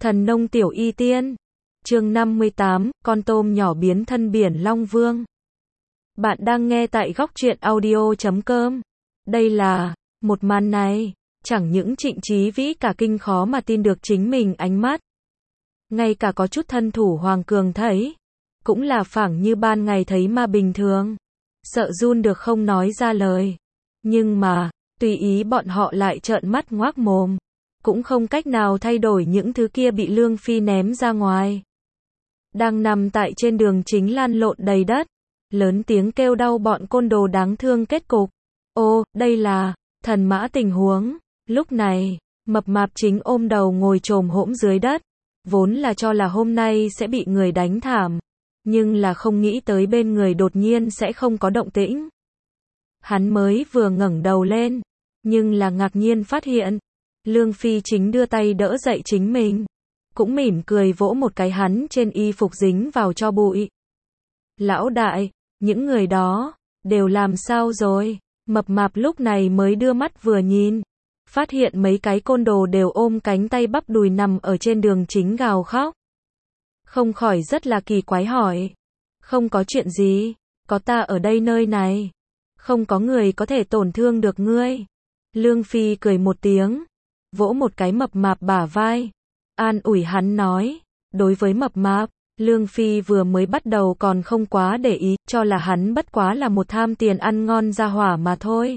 Thần nông tiểu y tiên. Chương 58, con tôm nhỏ biến thân biển Long Vương. Bạn đang nghe tại góc truyện audio.com. Đây là, một màn này, chẳng những Trịnh Chí Vĩ cả kinh khó mà tin được chính mình ánh mắt. Ngay cả có chút thân thủ Hoàng Cường thấy, cũng là phảng như ban ngày thấy ma bình thường. Sợ run được không nói ra lời. Nhưng mà, tùy ý bọn họ lại trợn mắt ngoác mồm. Cũng không cách nào thay đổi những thứ kia bị Lương Phi ném ra ngoài. Đang nằm tại trên đường chính lăn lộn đầy đất. Lớn tiếng kêu đau bọn côn đồ đáng thương kết cục. Ô, đây là thần mã tình huống. Lúc này, mập mạp chính ôm đầu ngồi chồm hổm dưới đất. Vốn là cho là hôm nay sẽ bị người đánh thảm. Nhưng là không nghĩ tới bên người đột nhiên sẽ không có động tĩnh. Hắn mới vừa ngẩng đầu lên. Nhưng là ngạc nhiên phát hiện. Lương Phi chính đưa tay đỡ dậy chính mình. Cũng mỉm cười vỗ một cái hắn trên y phục dính vào cho bụi. Lão đại, những người đó, đều làm sao rồi? Mập mạp lúc này mới đưa mắt vừa nhìn. Phát hiện mấy cái côn đồ đều ôm cánh tay bắp đùi nằm ở trên đường chính gào khóc. Không khỏi rất là kỳ quái hỏi. Không có chuyện gì, có ta ở đây nơi này. Không có người có thể tổn thương được ngươi. Lương Phi cười một tiếng. Vỗ một cái mập mạp bả vai. An ủi hắn nói. Đối với mập mạp, Lương Phi vừa mới bắt đầu còn không quá để ý, cho là hắn bất quá là một tham tiền ăn ngon ra hỏa mà thôi.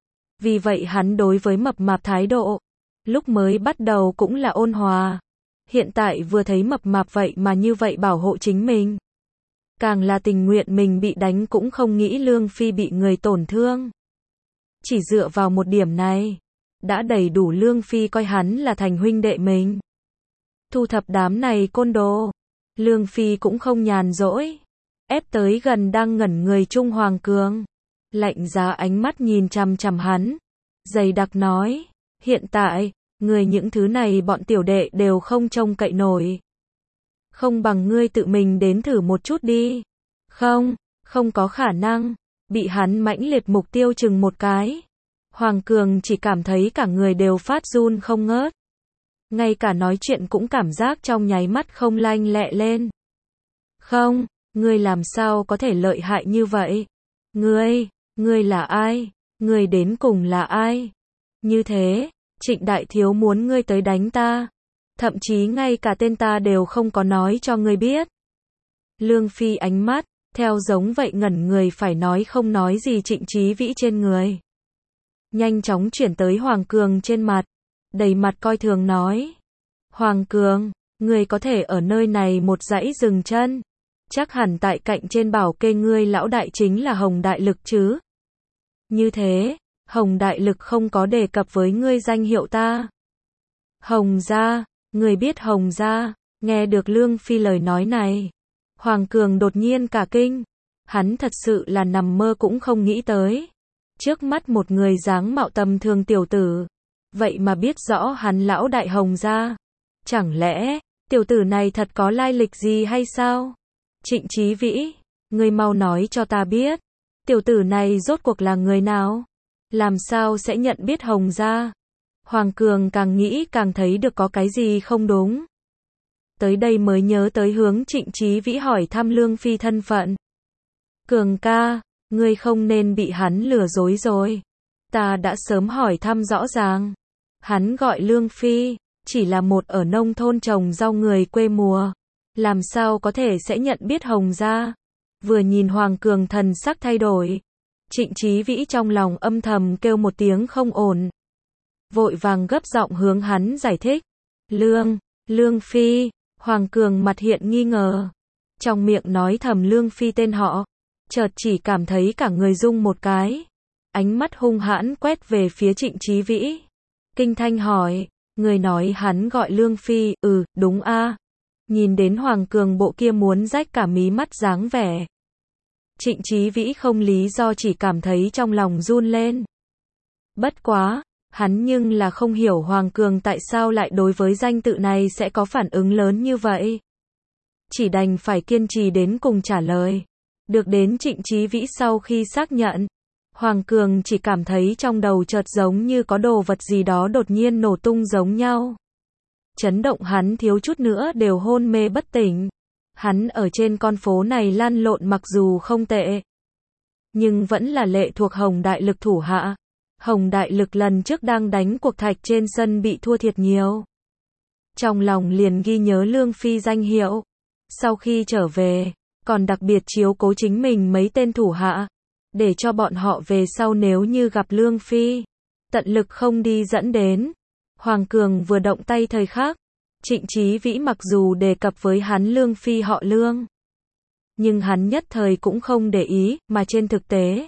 Vì vậy hắn đối với mập mạp thái độ, lúc mới bắt đầu cũng là ôn hòa. Hiện tại vừa thấy mập mạp vậy mà như vậy bảo hộ chính mình. Càng là tình nguyện mình bị đánh cũng không nghĩ Lương Phi bị người tổn thương. Chỉ dựa vào một điểm này, đã đầy đủ Lương Phi coi hắn là thành huynh đệ mình. Thu thập đám này côn đồ, Lương Phi cũng không nhàn rỗi. Ép tới gần đang ngẩn người Trung Hoàng Cường. Lạnh giá ánh mắt nhìn chằm chằm hắn. Dày đặc nói, hiện tại, người những thứ này bọn tiểu đệ đều không trông cậy nổi. Không bằng ngươi tự mình đến thử một chút đi. Không, không có khả năng. Bị hắn mãnh liệt mục tiêu chừng một cái. Hoàng Cường chỉ cảm thấy cả người đều phát run không ngớt. Ngay cả nói chuyện cũng cảm giác trong nháy mắt không lanh lẹ lên. Không, ngươi làm sao có thể lợi hại như vậy? Ngươi là ai? Ngươi đến cùng là ai? Như thế, Trịnh đại thiếu muốn ngươi tới đánh ta. Thậm chí ngay cả tên ta đều không có nói cho ngươi biết. Lương Phi ánh mắt, theo giống vậy ngẩn người phải nói không nói gì Trịnh Chí Vĩ trên người. Nhanh chóng chuyển tới Hoàng Cường trên mặt. Đầy mặt coi thường nói. Hoàng Cường, ngươi có thể ở nơi này một dãy dừng chân. Chắc hẳn tại cạnh trên bảo kê ngươi lão đại chính là Hồng Đại Lực chứ. Như thế, Hồng Đại Lực không có đề cập với ngươi danh hiệu ta. Hồng gia, ngươi biết Hồng gia, nghe được Lương Phi lời nói này. Hoàng Cường đột nhiên cả kinh. Hắn thật sự là nằm mơ cũng không nghĩ tới. Trước mắt một người dáng mạo tầm thường tiểu tử. Vậy mà biết rõ hắn lão đại Hồng gia. Chẳng lẽ, tiểu tử này thật có lai lịch gì hay sao? Trịnh Chí Vĩ, ngươi mau nói cho ta biết. Tiểu tử này rốt cuộc là người nào? Làm sao sẽ nhận biết Hồng gia? Hoàng Cường càng nghĩ càng thấy được có cái gì không đúng. Tới đây mới nhớ tới hướng Trịnh Chí Vĩ hỏi thăm Lương Phi thân phận. Cường ca, ngươi không nên bị hắn lừa dối rồi. Ta đã sớm hỏi thăm rõ ràng. Hắn gọi Lương Phi, chỉ là một ở nông thôn trồng rau người quê mùa. Làm sao có thể sẽ nhận biết Hồng gia? Vừa nhìn Hoàng Cường thần sắc thay đổi. Trịnh Chí Vĩ trong lòng âm thầm kêu một tiếng không ổn. Vội vàng gấp giọng hướng hắn giải thích. Lương Phi, Hoàng Cường mặt hiện nghi ngờ. Trong miệng nói thầm Lương Phi tên họ. Chợt chỉ cảm thấy cả người rung một cái. Ánh mắt hung hãn quét về phía Trịnh Chí Vĩ. Kinh thanh hỏi, người nói hắn gọi Lương Phi, đúng a. Nhìn đến Hoàng Cường bộ kia muốn rách cả mí mắt dáng vẻ. Trịnh Chí Vĩ không lý do chỉ cảm thấy trong lòng run lên. Bất quá, hắn nhưng là không hiểu Hoàng Cường tại sao lại đối với danh tự này sẽ có phản ứng lớn như vậy. Chỉ đành phải kiên trì đến cùng trả lời. Được đến Trịnh Chí Vĩ sau khi xác nhận. Hoàng Cường chỉ cảm thấy trong đầu chợt giống như có đồ vật gì đó đột nhiên nổ tung giống nhau. chấn động hắn thiếu chút nữa đều hôn mê bất tỉnh. Hắn ở trên con phố này lăn lộn mặc dù không tệ, nhưng vẫn là lệ thuộc Hồng Đại Lực thủ hạ. Hồng Đại Lực lần trước đang đánh cuộc thạch trên sân bị thua thiệt nhiều. Trong lòng liền ghi nhớ Lương Phi danh hiệu. Sau khi trở về, còn đặc biệt chiếu cố chính mình mấy tên thủ hạ, để cho bọn họ về sau nếu như gặp Lương Phi, tận lực không đi dẫn đến. Hoàng Cường vừa động tay thời khắc, Trịnh Chí Vĩ mặc dù đề cập với hắn Lương Phi họ Lương, nhưng hắn nhất thời cũng không để ý, mà trên thực tế,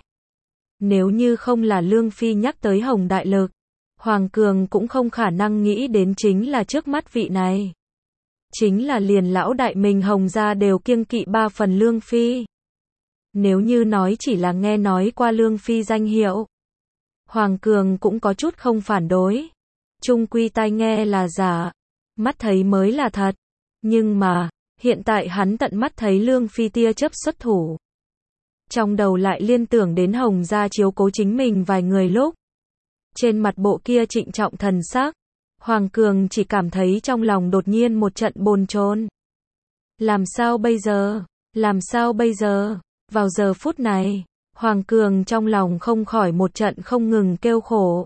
nếu như không là Lương Phi nhắc tới Hồng Đại Lực, Hoàng Cường cũng không khả năng nghĩ đến chính là trước mắt vị này. Chính là liền lão đại mình Hồng gia đều kiêng kỵ 3 phần Lương Phi. Nếu như nói chỉ là nghe nói qua Lương Phi danh hiệu, Hoàng Cường cũng có chút không phản đối. Chung quy tai nghe là giả, mắt thấy mới là thật. Nhưng mà, hiện tại hắn tận mắt thấy Lương Phi tia chớp xuất thủ. Trong đầu lại liên tưởng đến Hồng gia chiếu cố chính mình vài người lúc. Trên mặt bộ kia trịnh trọng thần sắc, Hoàng Cường chỉ cảm thấy trong lòng đột nhiên một trận bồn chồn. Làm sao bây giờ? Làm sao bây giờ? Vào giờ phút này, Hoàng Cường trong lòng không khỏi một trận không ngừng kêu khổ.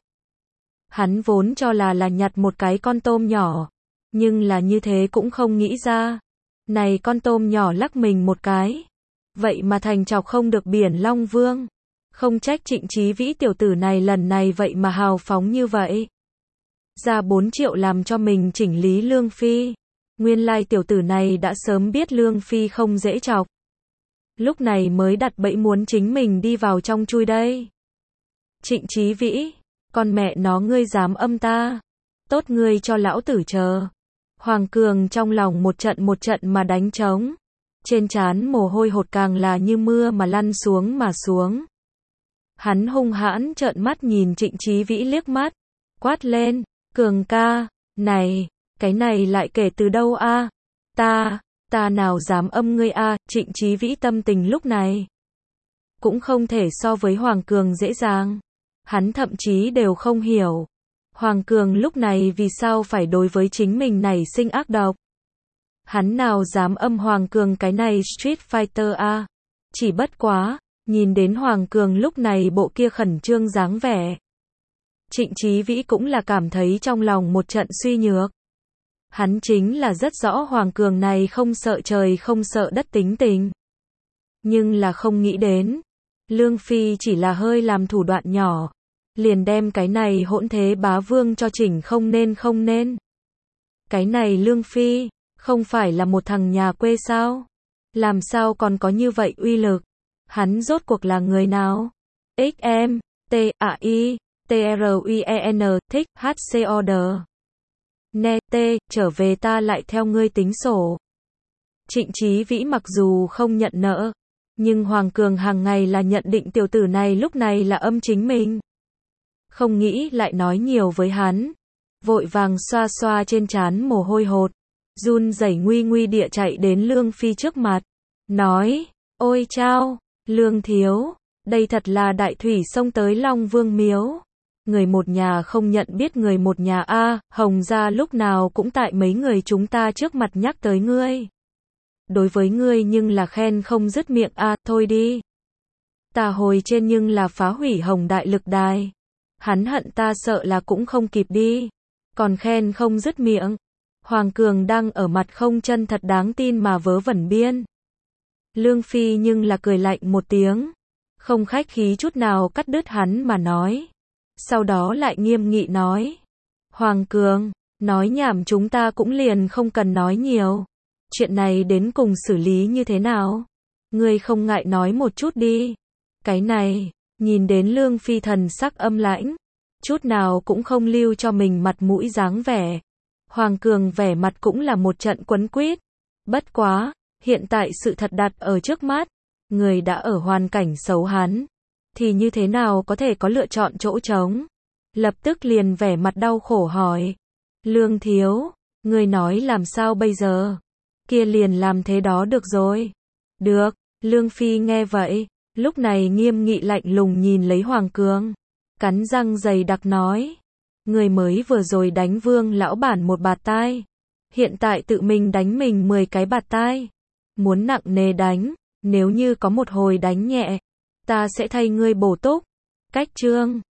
Hắn vốn cho là nhặt một cái con tôm nhỏ, nhưng là như thế cũng không nghĩ ra. Này con tôm nhỏ lắc mình một cái, vậy mà thành chọc không được biển Long Vương. Không trách Trịnh Chí Vĩ tiểu tử này lần này vậy mà hào phóng như vậy. Ra 4 triệu làm cho mình chỉnh lý Lương Phi. Nguyên lai tiểu tử này đã sớm biết Lương Phi không dễ chọc. Lúc này mới đặt bẫy muốn chính mình đi vào trong chui đây. Trịnh Chí Vĩ, con mẹ nó ngươi dám âm ta. Tốt ngươi cho lão tử chờ. Hoàng Cường trong lòng một trận mà đánh trống. Trên trán mồ hôi hột càng là như mưa mà lăn xuống mà xuống. Hắn hung hãn trợn mắt nhìn Trịnh Chí Vĩ liếc mắt, quát lên, Cường ca, này, cái này lại kể từ đâu a? Ta nào dám âm ngươi a? Trịnh Chí Vĩ tâm tình lúc này cũng không thể so với Hoàng Cường dễ dàng. Hắn thậm chí đều không hiểu Hoàng Cường lúc này vì sao phải đối với chính mình nảy sinh ác độc. Hắn nào dám âm Hoàng Cường cái này Street Fighter a? Chỉ bất quá, nhìn đến Hoàng Cường lúc này bộ kia khẩn trương dáng vẻ, Trịnh Chí Vĩ cũng là cảm thấy trong lòng một trận suy nhược. Hắn chính là rất rõ Hoàng Cường này không sợ trời không sợ đất tính tình. Nhưng là không nghĩ đến, Lương Phi chỉ là hơi làm thủ đoạn nhỏ, liền đem cái này hỗn thế bá vương cho chỉnh không nên. Cái này Lương Phi, không phải là một thằng nhà quê sao? Làm sao còn có như vậy uy lực? Hắn rốt cuộc là người nào? XM, TAI, TRUIEN, thích, HC order. Nè, trở về ta lại theo ngươi tính sổ. Trịnh Chí Vĩ mặc dù không nhận nợ, nhưng Hoàng Cường hàng ngày là nhận định tiểu tử này lúc này là âm chính mình. Không nghĩ lại nói nhiều với hắn. Vội vàng xoa xoa trên trán mồ hôi hột, run rẩy nguy địa chạy đến Lương Phi trước mặt. Nói, ôi chao, Lương thiếu, đây thật là đại thủy xông tới Long Vương miếu. Người một nhà không nhận biết người một nhà a, Hồng gia lúc nào cũng tại mấy người chúng ta trước mặt nhắc tới ngươi. Đối với ngươi nhưng là khen không dứt miệng a, thôi đi. Ta hồi trên nhưng là phá hủy Hồng Đại Lực đài. Hắn hận ta sợ là cũng không kịp đi. Còn khen không dứt miệng. Hoàng Cường đang ở mặt không chân thật đáng tin mà vớ vẩn biên. Lương Phi nhưng là cười lạnh một tiếng, không khách khí chút nào cắt đứt hắn mà nói. Sau đó lại nghiêm nghị nói, Hoàng Cường, nói nhảm chúng ta cũng liền không cần nói nhiều. Chuyện này đến cùng xử lý như thế nào? Ngươi không ngại nói một chút đi. Cái này, nhìn đến Lương Phi thần sắc âm lãnh, chút nào cũng không lưu cho mình mặt mũi dáng vẻ. Hoàng Cường vẻ mặt cũng là một trận quấn quýt. Bất quá, hiện tại sự thật đặt ở trước mắt, người đã ở hoàn cảnh xấu hắn, thì như thế nào có thể có lựa chọn chỗ trống. Lập tức liền vẻ mặt đau khổ hỏi, Lương thiếu, người nói làm sao bây giờ? Kia liền làm thế đó được rồi. Được, Lương Phi nghe vậy, lúc này nghiêm nghị lạnh lùng nhìn lấy Hoàng Cường, cắn răng dày đặc nói, người mới vừa rồi đánh Vương lão bản một bạt tai, Hiện tại tự mình đánh mình 10 cái bạt tai. Muốn nặng nề đánh, nếu như có một hồi đánh nhẹ, ta sẽ thay ngươi bổ túc. Cách chương